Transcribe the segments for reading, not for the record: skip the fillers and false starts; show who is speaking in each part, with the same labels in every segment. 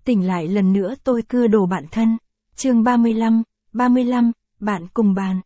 Speaker 1: Tỉnh lại lần nữa tôi cưa đồ bạn thân. Chương 35, bạn cùng bàn.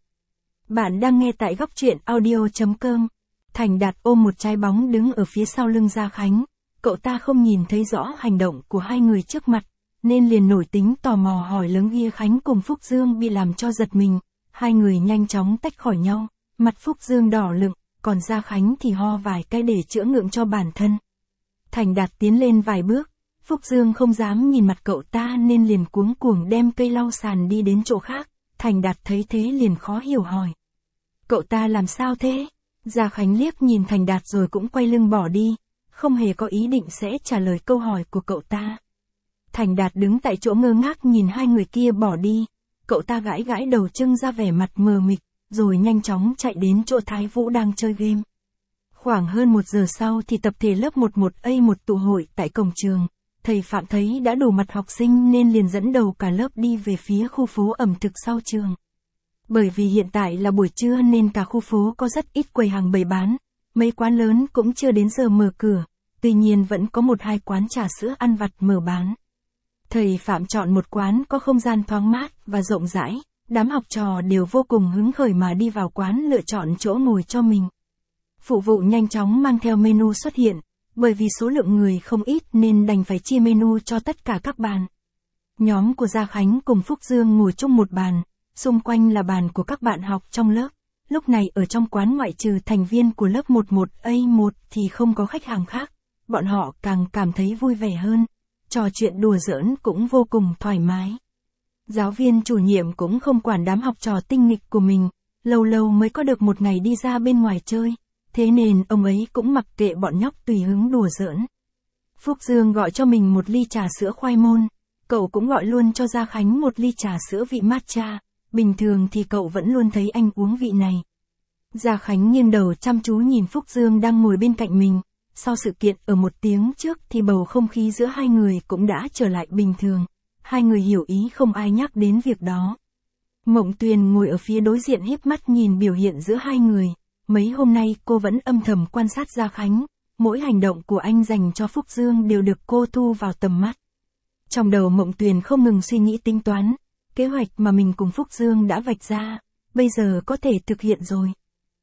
Speaker 1: Bạn đang nghe tại góc truyện audio.com. Thành Đạt ôm một trái bóng đứng ở phía sau lưng Gia Khánh. Cậu ta không nhìn thấy rõ hành động của hai người trước mặt, nên liền nổi tính tò mò hỏi lớn Gia Khánh cùng Phúc Dương bị làm cho giật mình. Hai người nhanh chóng tách khỏi nhau, mặt Phúc Dương đỏ lựng, còn Gia Khánh thì ho vài cái để chữa ngượng cho bản thân. Thành Đạt tiến lên vài bước, Phúc Dương không dám nhìn mặt cậu ta nên liền cuống cuồng đem cây lau sàn đi đến chỗ khác. Thành Đạt thấy thế liền khó hiểu hỏi. Cậu ta làm sao thế? Gia Khánh liếc nhìn Thành Đạt rồi cũng quay lưng bỏ đi, không hề có ý định sẽ trả lời câu hỏi của cậu ta. Thành Đạt đứng tại chỗ ngơ ngác nhìn hai người kia bỏ đi, cậu ta gãi gãi đầu trưng ra vẻ mặt mờ mịt, rồi nhanh chóng chạy đến chỗ Thái Vũ đang chơi game. Khoảng hơn 1 giờ sau thì tập thể lớp 11A1 tụ hội tại cổng trường. Thầy Phạm thấy đã đủ mặt học sinh nên liền dẫn đầu cả lớp đi về phía khu phố ẩm thực sau trường. Bởi vì hiện tại là buổi trưa nên cả khu phố có rất ít quầy hàng bày bán, mấy quán lớn cũng chưa đến giờ mở cửa, tuy nhiên vẫn có 1-2 quán trà sữa ăn vặt mở bán. Thầy Phạm chọn một quán có không gian thoáng mát và rộng rãi, đám học trò đều vô cùng hứng khởi mà đi vào quán lựa chọn chỗ ngồi cho mình. Phục vụ nhanh chóng mang theo menu xuất hiện. Bởi vì số lượng người không ít nên đành phải chia menu cho tất cả các bàn. Nhóm của Gia Khánh cùng Phúc Dương ngồi chung một bàn, xung quanh là bàn của các bạn học trong lớp. Lúc này ở trong quán ngoại trừ thành viên của lớp 11A1 thì không có khách hàng khác, bọn họ càng cảm thấy vui vẻ hơn, trò chuyện đùa giỡn cũng vô cùng thoải mái. Giáo viên chủ nhiệm cũng không quản đám học trò tinh nghịch của mình, lâu lâu mới có được một ngày đi ra bên ngoài chơi. Thế nên ông ấy cũng mặc kệ bọn nhóc tùy hứng đùa giỡn. Phúc Dương gọi cho mình một ly trà sữa khoai môn, cậu cũng gọi luôn cho Gia Khánh một ly trà sữa vị matcha, bình thường thì cậu vẫn luôn thấy anh uống vị này. Gia Khánh nghiêng đầu chăm chú nhìn Phúc Dương đang ngồi bên cạnh mình, sau sự kiện ở 1 tiếng trước thì bầu không khí giữa hai người cũng đã trở lại bình thường, hai người hiểu ý không ai nhắc đến việc đó. Mộng Tuyền ngồi ở phía đối diện híp mắt nhìn biểu hiện giữa hai người. Mấy hôm nay cô vẫn âm thầm quan sát Gia Khánh, mỗi hành động của anh dành cho Phúc Dương đều được cô thu vào tầm mắt. Trong đầu Mộng Tuyền không ngừng suy nghĩ tính toán, kế hoạch mà mình cùng Phúc Dương đã vạch ra, bây giờ có thể thực hiện rồi.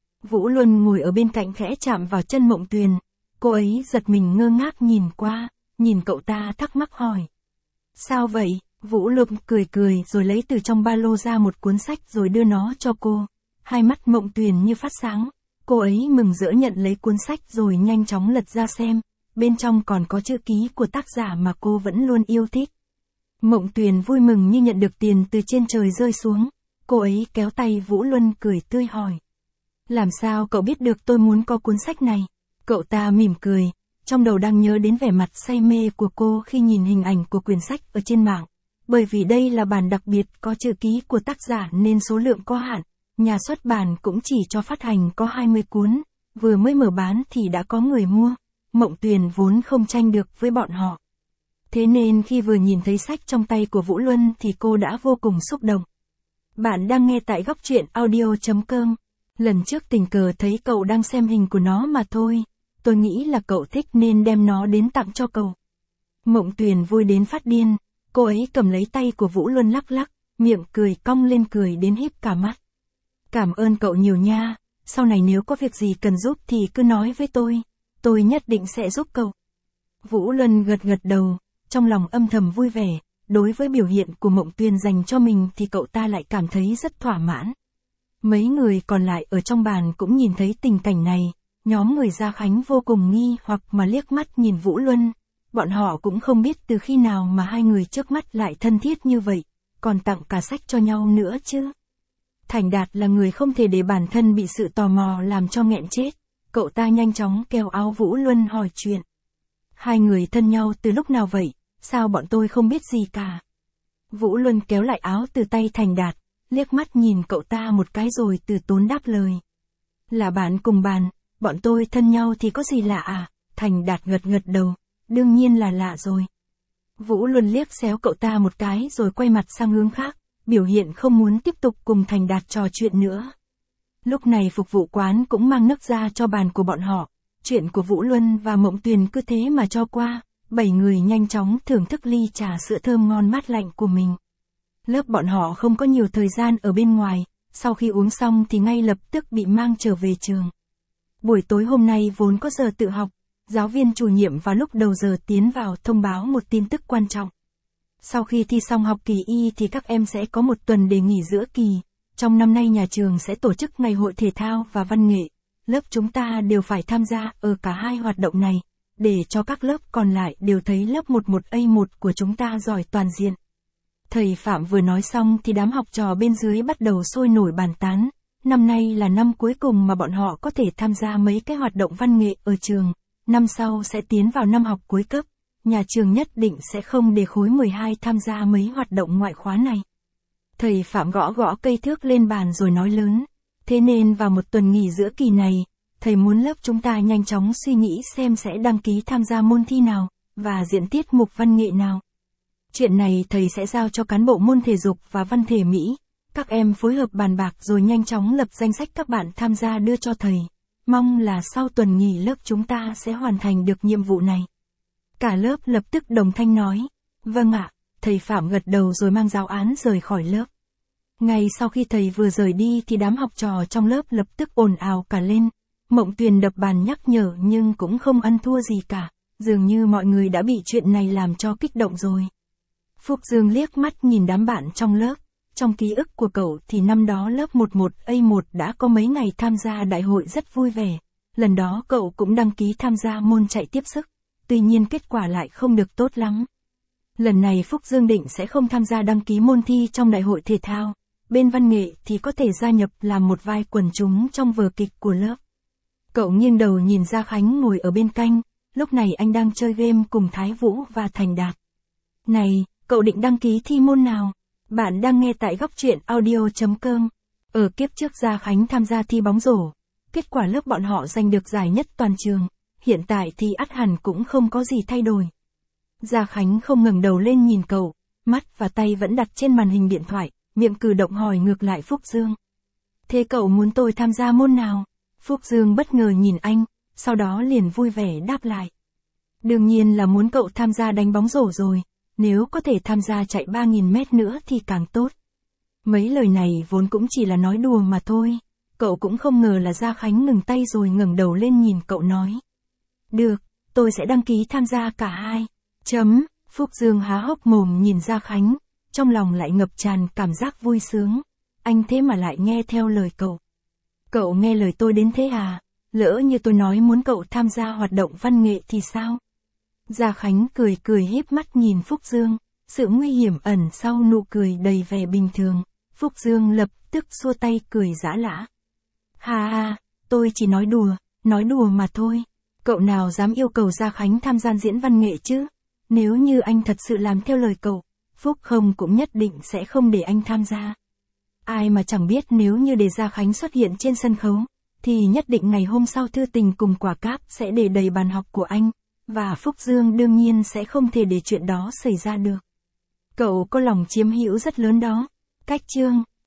Speaker 1: Vũ Luân ngồi ở bên cạnh khẽ chạm vào chân Mộng Tuyền, cô ấy giật mình ngơ ngác nhìn qua, nhìn cậu ta thắc mắc hỏi. Sao vậy? Vũ Luân cười cười rồi lấy từ trong ba lô ra một cuốn sách rồi đưa nó cho cô. Hai mắt Mộng Tuyền như phát sáng. Cô ấy mừng rỡ nhận lấy cuốn sách rồi nhanh chóng lật ra xem, bên trong còn có chữ ký của tác giả mà cô vẫn luôn yêu thích. Mộng Tuyền vui mừng như nhận được tiền từ trên trời rơi xuống, cô ấy kéo tay Vũ Luân cười tươi hỏi. Làm sao cậu biết được tôi muốn có cuốn sách này? Cậu ta mỉm cười, trong đầu đang nhớ đến vẻ mặt say mê của cô khi nhìn hình ảnh của quyển sách ở trên mạng. Bởi vì đây là bản đặc biệt có chữ ký của tác giả nên số lượng có hạn. Nhà xuất bản cũng chỉ cho phát hành có 20 cuốn, vừa mới mở bán thì đã có người mua. Mộng Tuyền vốn không tranh được với bọn họ. Thế nên khi vừa nhìn thấy sách trong tay của Vũ Luân thì cô đã vô cùng xúc động. Bạn đang nghe tại góc truyện audio.com. Lần trước tình cờ thấy cậu đang xem hình của nó mà thôi. Tôi nghĩ là cậu thích nên đem nó đến tặng cho cậu. Mộng Tuyền vui đến phát điên. Cô ấy cầm lấy tay của Vũ Luân lắc lắc, miệng cười cong lên cười đến híp cả mắt. Cảm ơn cậu nhiều nha, sau này nếu có việc gì cần giúp thì cứ nói với tôi nhất định sẽ giúp cậu. Vũ Luân gật gật đầu, trong lòng âm thầm vui vẻ, đối với biểu hiện của Mộng Tuyền dành cho mình thì cậu ta lại cảm thấy rất thỏa mãn. Mấy người còn lại ở trong bàn cũng nhìn thấy tình cảnh này, nhóm người Gia Khánh vô cùng nghi hoặc mà liếc mắt nhìn Vũ Luân, bọn họ cũng không biết từ khi nào mà hai người trước mắt lại thân thiết như vậy, còn tặng cả sách cho nhau nữa chứ. Thành Đạt là người không thể để bản thân bị sự tò mò làm cho nghẹn chết, cậu ta nhanh chóng kéo áo Vũ Luân hỏi chuyện. Hai người thân nhau từ lúc nào vậy, sao bọn tôi không biết gì cả. Vũ Luân kéo lại áo từ tay Thành Đạt, liếc mắt nhìn cậu ta một cái rồi từ tốn đáp lời. Là bạn cùng bàn, bọn tôi thân nhau thì có gì lạ à? Thành Đạt gật gật đầu, đương nhiên là lạ rồi. Vũ Luân liếc xéo cậu ta một cái rồi quay mặt sang hướng khác. Biểu hiện không muốn tiếp tục cùng Thành Đạt trò chuyện nữa. Lúc này phục vụ quán cũng mang nước ra cho bàn của bọn họ. Chuyện của Vũ Luân và Mộng Tuyền cứ thế mà cho qua, 7 người nhanh chóng thưởng thức ly trà sữa thơm ngon mát lạnh của mình. Lớp bọn họ không có nhiều thời gian ở bên ngoài, sau khi uống xong thì ngay lập tức bị mang trở về trường. Buổi tối hôm nay vốn có giờ tự học, giáo viên chủ nhiệm vào lúc đầu giờ tiến vào thông báo một tin tức quan trọng. Sau khi thi xong học kỳ Y thì các em sẽ có một tuần để nghỉ giữa kỳ. Trong năm nay nhà trường sẽ tổ chức ngày hội thể thao và văn nghệ. Lớp chúng ta đều phải tham gia ở cả hai hoạt động này, để cho các lớp còn lại đều thấy lớp 11A1 của chúng ta giỏi toàn diện. Thầy Phạm vừa nói xong thì đám học trò bên dưới bắt đầu sôi nổi bàn tán. Năm nay là năm cuối cùng mà bọn họ có thể tham gia mấy cái hoạt động văn nghệ ở trường. Năm sau sẽ tiến vào năm học cuối cấp. Nhà trường nhất định sẽ không để khối 12 tham gia mấy hoạt động ngoại khóa này. Thầy Phạm gõ gõ cây thước lên bàn rồi nói lớn. Thế nên vào một tuần nghỉ giữa kỳ này, thầy muốn lớp chúng ta nhanh chóng suy nghĩ xem sẽ đăng ký tham gia môn thi nào, và diễn tiết mục văn nghệ nào. Chuyện này thầy sẽ giao cho cán bộ môn thể dục và văn thể Mỹ. Các em phối hợp bàn bạc rồi nhanh chóng lập danh sách các bạn tham gia đưa cho thầy. Mong là sau tuần nghỉ lớp chúng ta sẽ hoàn thành được nhiệm vụ này. Cả lớp lập tức đồng thanh nói. Vâng ạ, thầy Phạm gật đầu rồi mang giáo án rời khỏi lớp. Ngay sau khi thầy vừa rời đi thì đám học trò trong lớp lập tức ồn ào cả lên. Mộng Tuyền đập bàn nhắc nhở nhưng cũng không ăn thua gì cả. Dường như mọi người đã bị chuyện này làm cho kích động rồi. Phúc Dương liếc mắt nhìn đám bạn trong lớp. Trong ký ức của cậu thì năm đó lớp 11A1 đã có mấy ngày tham gia đại hội rất vui vẻ. Lần đó cậu cũng đăng ký tham gia môn chạy tiếp sức. Tuy nhiên kết quả lại không được tốt lắm. Lần này Phúc Dương định sẽ không tham gia đăng ký môn thi trong đại hội thể thao. Bên văn nghệ thì có thể gia nhập làm một vai quần chúng trong vở kịch của lớp. Cậu nghiêng đầu nhìn Gia Khánh ngồi ở bên cạnh. Lúc này anh đang chơi game cùng Thái Vũ và Thành Đạt. Này, cậu định đăng ký thi môn nào? Bạn đang nghe tại góc truyện audio.com. Ở kiếp trước Gia Khánh tham gia thi bóng rổ. Kết quả lớp bọn họ giành được giải nhất toàn trường. Hiện tại thì ắt hẳn cũng không có gì thay đổi. Gia Khánh không ngẩng đầu lên nhìn cậu, mắt và tay vẫn đặt trên màn hình điện thoại, miệng cử động hỏi ngược lại Phúc Dương. Thế cậu muốn tôi tham gia môn nào? Phúc Dương bất ngờ nhìn anh, sau đó liền vui vẻ đáp lại. Đương nhiên là muốn cậu tham gia đánh bóng rổ rồi, nếu có thể tham gia chạy 3.000 mét nữa thì càng tốt. Mấy lời này vốn cũng chỉ là nói đùa mà thôi, cậu cũng không ngờ là Gia Khánh ngừng tay rồi ngẩng đầu lên nhìn cậu nói. Được, tôi sẽ đăng ký tham gia cả hai. Phúc Dương há hốc mồm nhìn Gia Khánh, trong lòng lại ngập tràn cảm giác vui sướng. Anh thế mà lại nghe theo lời cậu. Cậu nghe lời tôi đến thế à? Lỡ như tôi nói muốn cậu tham gia hoạt động văn nghệ thì sao? Gia Khánh cười cười híp mắt nhìn Phúc Dương, sự nguy hiểm ẩn sau nụ cười đầy vẻ bình thường. Phúc Dương lập tức xua tay cười giã lã. Ha ha, tôi chỉ nói đùa mà thôi. Cậu nào dám yêu cầu Gia Khánh tham gia diễn văn nghệ chứ? Nếu như anh thật sự làm theo lời cậu, Phúc không cũng nhất định sẽ không để anh tham gia. Ai mà chẳng biết nếu như để Gia Khánh xuất hiện trên sân khấu, thì nhất định ngày hôm sau Thư Tình cùng Quả Cáp sẽ để đầy bàn học của anh, và Phúc Dương đương nhiên sẽ không thể để chuyện đó xảy ra được. Cậu có lòng chiếm hữu rất lớn đó. Cách chương